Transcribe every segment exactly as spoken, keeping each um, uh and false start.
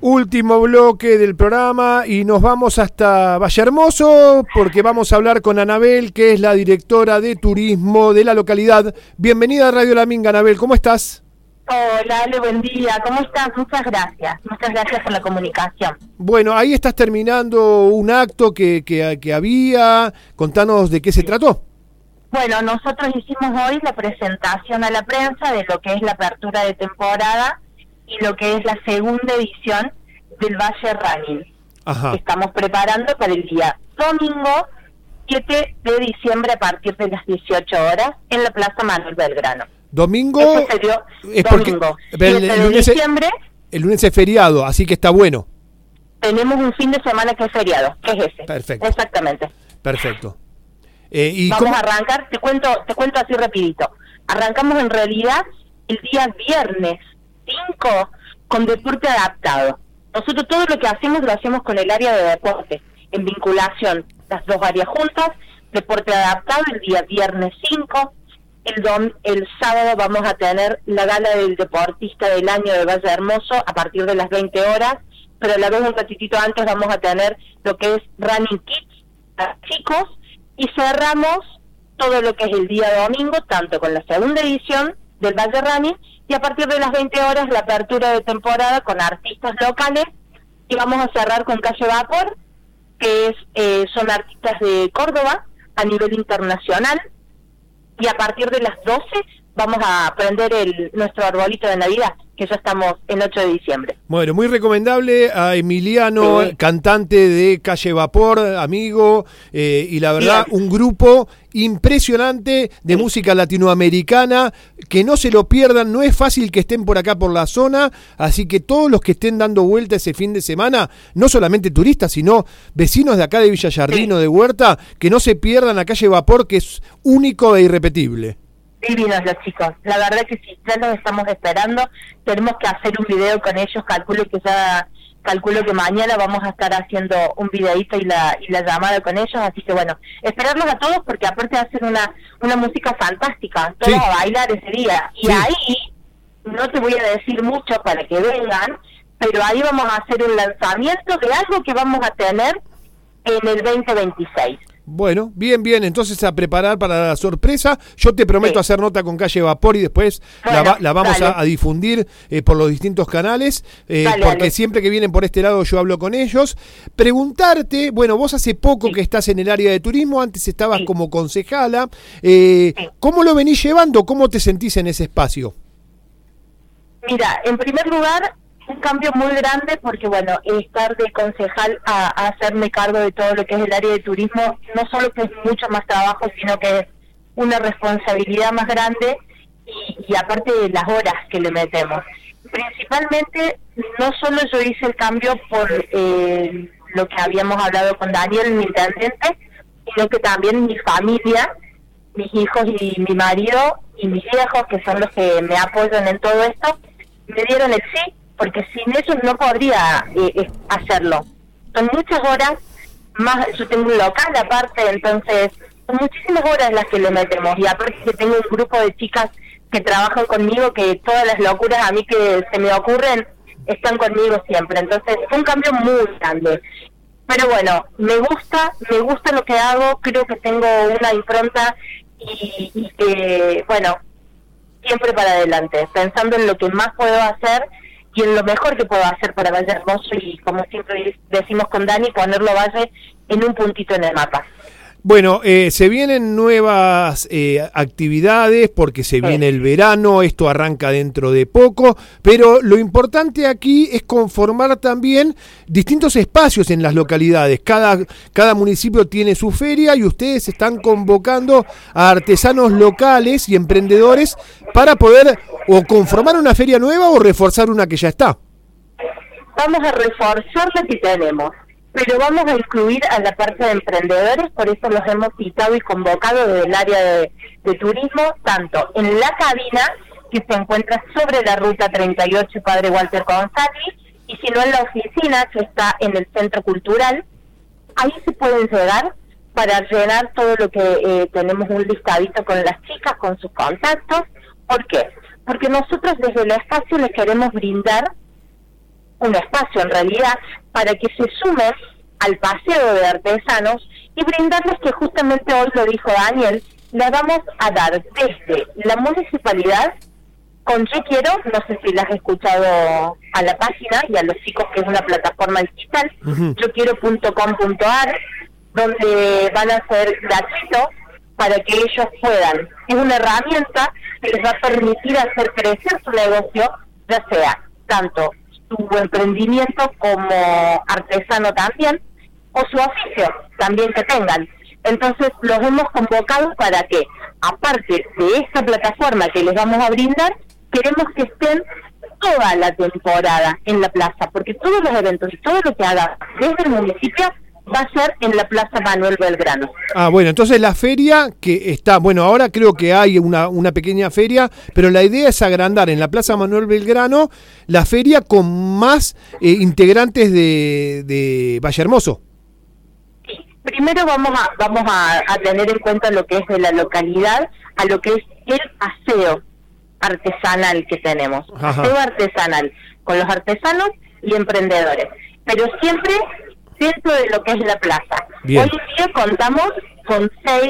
Último bloque del programa y nos vamos hasta Valle Hermoso porque vamos a hablar con Anabel, que es la directora de turismo de la localidad. Bienvenida a Radio La Minga, Anabel, ¿cómo estás? Hola, Ale, buen día, ¿cómo estás? Muchas gracias, muchas gracias por la comunicación. Bueno, ahí estás terminando un acto que, que, que había, contanos de qué se trató. Bueno, nosotros hicimos hoy la presentación a la prensa de lo que es la apertura de temporada y lo que es la segunda edición del Valle Running. Ajá. Que estamos preparando para el día domingo siete de diciembre a partir de las dieciocho horas en la Plaza Manuel Belgrano. Domingo Eso sería es porque domingo el, siete el, de lunes diciembre. El lunes es feriado, así que está bueno. Tenemos un fin de semana que es feriado, que es ese. Perfecto. Exactamente. Perfecto. Eh, ¿y Vamos cómo? a arrancar, te cuento, te cuento así rapidito. Arrancamos en realidad el día viernes cinco con deporte adaptado. Nosotros todo lo que hacemos lo hacemos con el área de deporte, en vinculación, las dos áreas juntas, deporte adaptado el día viernes cinco, el, dom, el sábado vamos a tener la gala del deportista del año de Valle Hermoso a partir de las veinte horas, pero a la vez un ratitito antes vamos a tener lo que es Running Kids para chicos, y cerramos todo lo que es el día domingo, tanto con la segunda edición del Valle Running, y a partir de las veinte horas la apertura de temporada con artistas locales, y vamos a cerrar con Calle Vapor, que es eh, son artistas de Córdoba a nivel internacional, y a partir de las doce vamos a prender el nuestro arbolito de Navidad, que ya estamos el ocho de diciembre. Bueno, muy recomendable a Emiliano, sí. Cantante de Calle Vapor, amigo, eh, y la verdad, bien. Un grupo impresionante de sí. música latinoamericana, que no se lo pierdan, no es fácil que estén por acá por la zona, así que todos los que estén dando vuelta ese fin de semana, no solamente turistas, sino vecinos de acá de Villa Yardino, sí. de Huerta, que no se pierdan a Calle Vapor, que es único e irrepetible. Divinos los chicos, la verdad que sí, ya los estamos esperando, tenemos que hacer un video con ellos, calculo que ya, calculo que mañana vamos a estar haciendo un videíto y la y la llamada con ellos, así que bueno, esperarlos a todos porque aparte de hacer una, una música fantástica, todos sí. a bailar ese día, y sí. ahí, no te voy a decir mucho para que vengan, pero ahí vamos a hacer un lanzamiento de algo que vamos a tener en el veinte veintiséis. Bueno, bien, bien, entonces a preparar para la sorpresa. Yo te prometo sí. hacer nota con Calle Vapor y después bueno, la, la vamos a, a difundir eh, por los distintos canales, eh, dale, porque dale. Siempre que vienen por este lado yo hablo con ellos. Preguntarte, bueno, vos hace poco sí. que estás en el área de turismo, antes estabas sí. como concejala, eh, sí. ¿cómo lo venís llevando? ¿Cómo te sentís en ese espacio? Mira, en primer lugar, un cambio muy grande porque, bueno, estar de concejal a, a hacerme cargo de todo lo que es el área de turismo, no solo que es mucho más trabajo, sino que es una responsabilidad más grande y, y aparte de las horas que le metemos. Principalmente, no solo yo hice el cambio por eh, lo que habíamos hablado con Daniel, mi intendente, sino que también mi familia, mis hijos y mi marido y mis viejos, que son los que me apoyan en todo esto, me dieron el sí, porque sin ellos no podría eh, hacerlo. Son muchas horas, más yo tengo un local aparte, entonces son muchísimas horas las que le metemos, y aparte que tengo un grupo de chicas que trabajan conmigo, que todas las locuras a mí que se me ocurren, están conmigo siempre, entonces fue un cambio muy grande. Pero bueno, me gusta, me gusta lo que hago, creo que tengo una impronta y, y que, bueno, siempre para adelante, pensando en lo que más puedo hacer y en lo mejor que puedo hacer para Valle Hermoso, y como siempre decimos con Dani, ponerlo Valle en un puntito en el mapa. Bueno, eh, se vienen nuevas eh, actividades porque se sí. viene el verano, esto arranca dentro de poco, pero lo importante aquí es conformar también distintos espacios en las localidades. Cada, cada municipio tiene su feria y ustedes están convocando a artesanos locales y emprendedores para poder o conformar una feria nueva o reforzar una que ya está. Vamos a reforzar la que tenemos, pero vamos a incluir a la parte de emprendedores, por eso los hemos citado y convocado desde el área de, de turismo, tanto en la cabina, que se encuentra sobre la ruta treinta y ocho Padre Walter González, y si no en la oficina, que está en el Centro Cultural. Ahí se pueden llegar para llenar todo lo que eh, tenemos un listadito con las chicas, con sus contactos. ¿Por qué? Porque nosotros desde el espacio les queremos brindar un espacio en realidad para que se sumen al paseo de artesanos y brindarles que justamente hoy lo dijo Daniel, la vamos a dar desde la municipalidad con Yo Quiero, no sé si la has escuchado a la página y a los chicos, que es una plataforma digital, uh-huh. yo quiero punto com punto a r, donde van a ser gratuitos para que ellos puedan. Es una herramienta que les va a permitir hacer crecer su negocio, ya sea tanto su emprendimiento como artesano también, o su oficio también que tengan. Entonces los hemos convocado para que, aparte de esta plataforma que les vamos a brindar, queremos que estén toda la temporada en la plaza, porque todos los eventos y todo lo que haga desde el municipio va a ser en la Plaza Manuel Belgrano. Ah, bueno, entonces la feria que está, bueno, ahora creo que hay una, una pequeña feria, pero la idea es agrandar en la Plaza Manuel Belgrano la feria con más eh, integrantes de, de Valle Hermoso. Sí, primero vamos a vamos a, a tener en cuenta lo que es de la localidad, a lo que es el paseo artesanal que tenemos, Ajá. paseo artesanal, con los artesanos y emprendedores, pero siempre dentro de lo que es la plaza. Bien. Hoy en día contamos con seis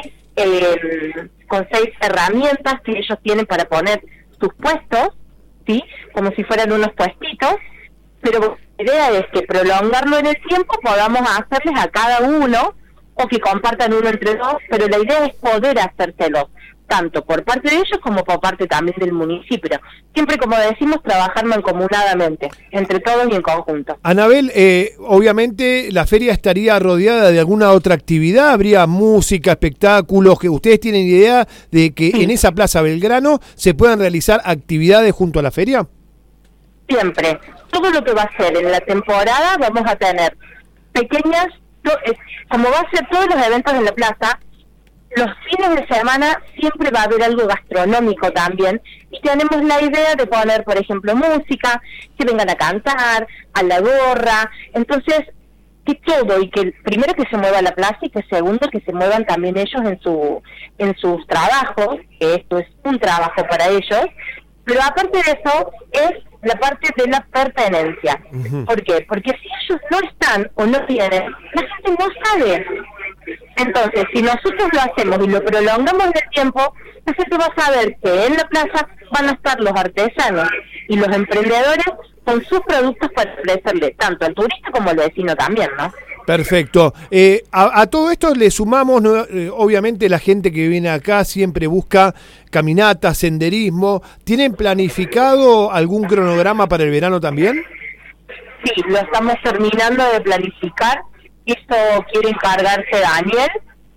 eh, con seis herramientas que ellos tienen para poner sus puestos, sí, como si fueran unos puestitos, pero la idea es que prolongarlo en el tiempo podamos hacerles a cada uno o que compartan uno entre dos, pero la idea es poder hacérselos tanto por parte de ellos como por parte también del municipio. Siempre, como decimos, trabajar mancomunadamente, entre todos y en conjunto. Anabel, eh, obviamente la feria estaría rodeada de alguna otra actividad, habría música, espectáculos, que ustedes tienen idea de que sí. En esa Plaza Belgrano se puedan realizar actividades junto a la feria. Siempre. Todo lo que va a ser en la temporada vamos a tener pequeñas, como va a ser todos los eventos en la plaza, los fines de semana siempre va a haber algo gastronómico también, y tenemos la idea de poner, por ejemplo, música, que vengan a cantar, a la gorra, entonces, que todo, y que primero que se mueva la plaza, y que segundo que se muevan también ellos en su en sus trabajos, que esto es un trabajo para ellos, pero aparte de eso, es la parte de la pertenencia. Uh-huh. ¿Por qué? Porque si ellos no están o no vienen, la gente no sabe. Entonces, si nosotros lo hacemos y lo prolongamos en el tiempo, la gente va a saber que en la plaza van a estar los artesanos y los emprendedores con sus productos para ofrecerle tanto al turista como al vecino también, ¿no? Perfecto. Eh, a, a todo esto le sumamos, ¿no? eh, obviamente la gente que viene acá siempre busca caminatas, senderismo. ¿Tienen planificado algún cronograma para el verano también? Sí, lo estamos terminando de planificar. Esto quiere encargarse Daniel,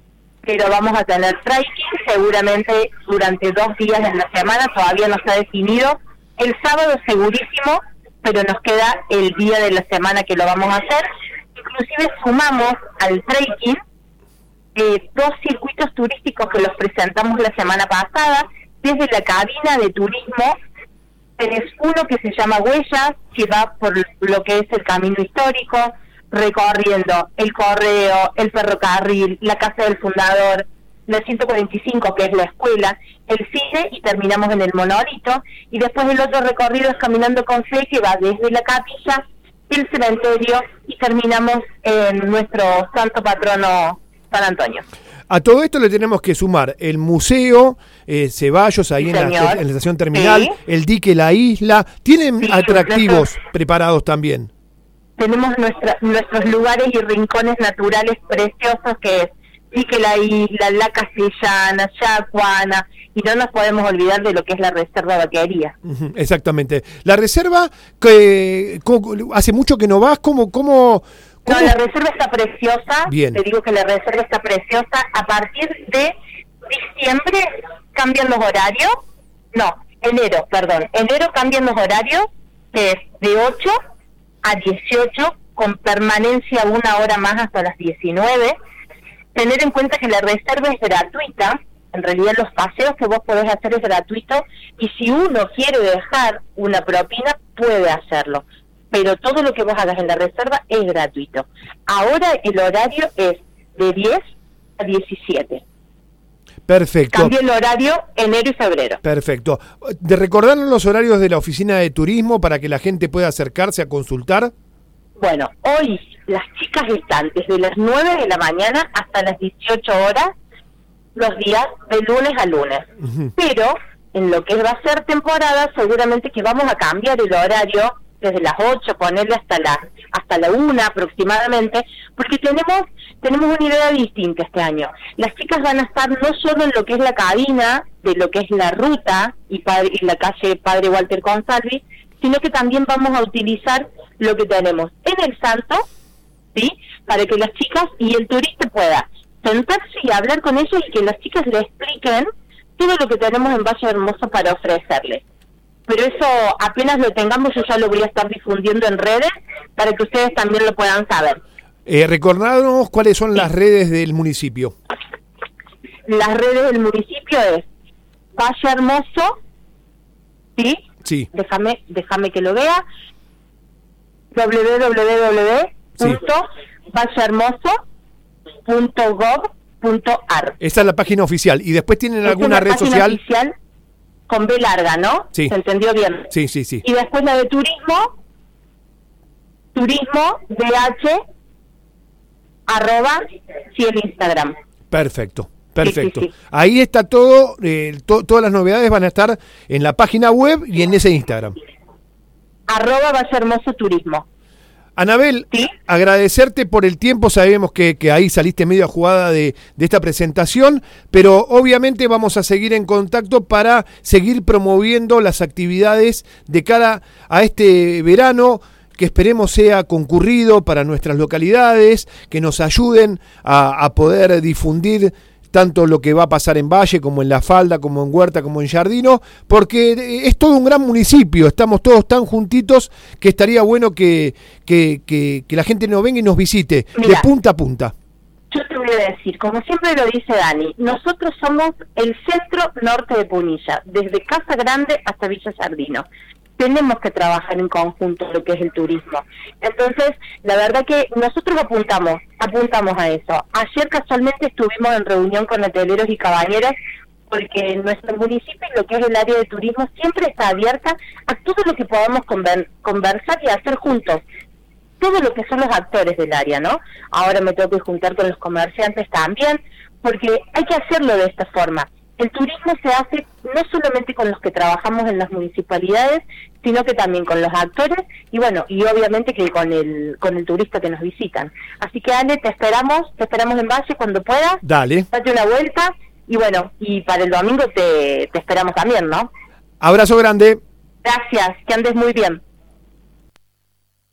pero vamos a tener trekking seguramente durante dos días en la semana, todavía no está definido. El sábado segurísimo, pero nos queda el día de la semana que lo vamos a hacer. Inclusive sumamos al trekking eh, dos circuitos turísticos que los presentamos la semana pasada, desde la cabina de turismo. Es uno que se llama Huellas, que va por lo que es el camino histórico, recorriendo el correo, el ferrocarril, la casa del fundador, la ciento cuarenta y cinco, que es la escuela, el cine, y terminamos en el monolito. Y después el otro recorrido es caminando con fe, que va desde la capilla, el cementerio, y terminamos en nuestro santo patrono San Antonio. A todo esto le tenemos que sumar el museo eh, Ceballos, ahí en la, en la estación terminal, sí. El dique La Isla. ¿Tienen sí, atractivos nuestro... preparados también? Tenemos nuestra, nuestros lugares y rincones naturales preciosos, que es Dique La Isla, La Castellana, Yacuana, y no nos podemos olvidar de lo que es la Reserva Vaquería. Uh-huh, exactamente. La reserva, que hace mucho que no vas, ¿cómo, cómo, cómo? No, la reserva está preciosa. Bien. Te digo que la reserva está preciosa. A partir de diciembre cambian los horarios. No, enero, perdón. Enero cambian los horarios, que es de ocho a dieciocho, con permanencia una hora más hasta las diecinueve. Tener en cuenta que la reserva es gratuita, en realidad los paseos que vos podés hacer es gratuito, y si uno quiere dejar una propina, puede hacerlo, pero todo lo que vos hagas en la reserva es gratuito. Ahora el horario es de diez a diecisiete. Perfecto. Cambió el horario enero y febrero. Perfecto. ¿De recordarnos los horarios de la oficina de turismo para que la gente pueda acercarse a consultar? Bueno, hoy las chicas están desde las nueve de la mañana hasta las dieciocho horas, los días de lunes a lunes. Uh-huh. Pero en lo que va a ser temporada, seguramente que vamos a cambiar el horario desde las ocho, ponerle hasta la hasta la una aproximadamente, porque tenemos tenemos una idea distinta este año. Las chicas van a estar no solo en lo que es la cabina, de lo que es la ruta y, padre, y la calle Padre Walter Consalvi, sino que también vamos a utilizar lo que tenemos en el Santo, ¿sí? Para que las chicas y el turista pueda sentarse y hablar con ellos y que las chicas le expliquen todo lo que tenemos en Valle Hermoso para ofrecerles. Pero eso apenas lo tengamos, yo ya lo voy a estar difundiendo en redes para que ustedes también lo puedan saber. Eh, recordarnos cuáles son las redes del municipio. Las redes del municipio es Valle Hermoso, ¿sí? Sí. Déjame, déjame que lo vea. doble u doble u doble u punto valle hermoso punto gov punto ar. Esa es la página oficial. ¿Y después tienen Esta alguna es la red página social? Oficial con B larga, ¿no? Sí. ¿Se entendió bien? Sí, sí, sí. Y después la de turismo, turismo dh arroba sí el Instagram. Perfecto. Perfecto. Sí, sí, sí. Ahí está todo, eh, to, todas las novedades van a estar en la página web y en ese Instagram. Arroba Valle Hermoso Turismo. Anabel, ¿sí? Agradecerte por el tiempo, sabemos que, que ahí saliste medio jugada de, de esta presentación, pero obviamente vamos a seguir en contacto para seguir promoviendo las actividades de cara a este verano, que esperemos sea concurrido para nuestras localidades, que nos ayuden a, a poder difundir tanto lo que va a pasar en Valle, como en La Falda, como en Huerta, como en Jardino, porque es todo un gran municipio, estamos todos tan juntitos que estaría bueno que, que, que, que la gente nos venga y nos visite. Mirá, de punta a punta. Yo te voy a decir, como siempre lo dice Dani, nosotros somos el centro norte de Punilla, desde Casa Grande hasta Villa Jardino. Tenemos que trabajar en conjunto lo que es el turismo. Entonces, la verdad que nosotros apuntamos, apuntamos a eso. Ayer casualmente estuvimos en reunión con hoteleros y cabañeros, porque en nuestro municipio, lo que es el área de turismo, siempre está abierta a todo lo que podamos conver- conversar y hacer juntos. Todo lo que son los actores del área, ¿no? Ahora me tengo que juntar con los comerciantes también, porque hay que hacerlo de esta forma. El turismo se hace no solamente con los que trabajamos en las municipalidades, sino que también con los actores y bueno, y obviamente que con el con el turista que nos visitan. Así que Ale, te esperamos, te esperamos en Valle cuando puedas. Dale. Date una vuelta y bueno, y para el domingo te, te esperamos también, ¿no? Abrazo grande. Gracias, que andes muy bien.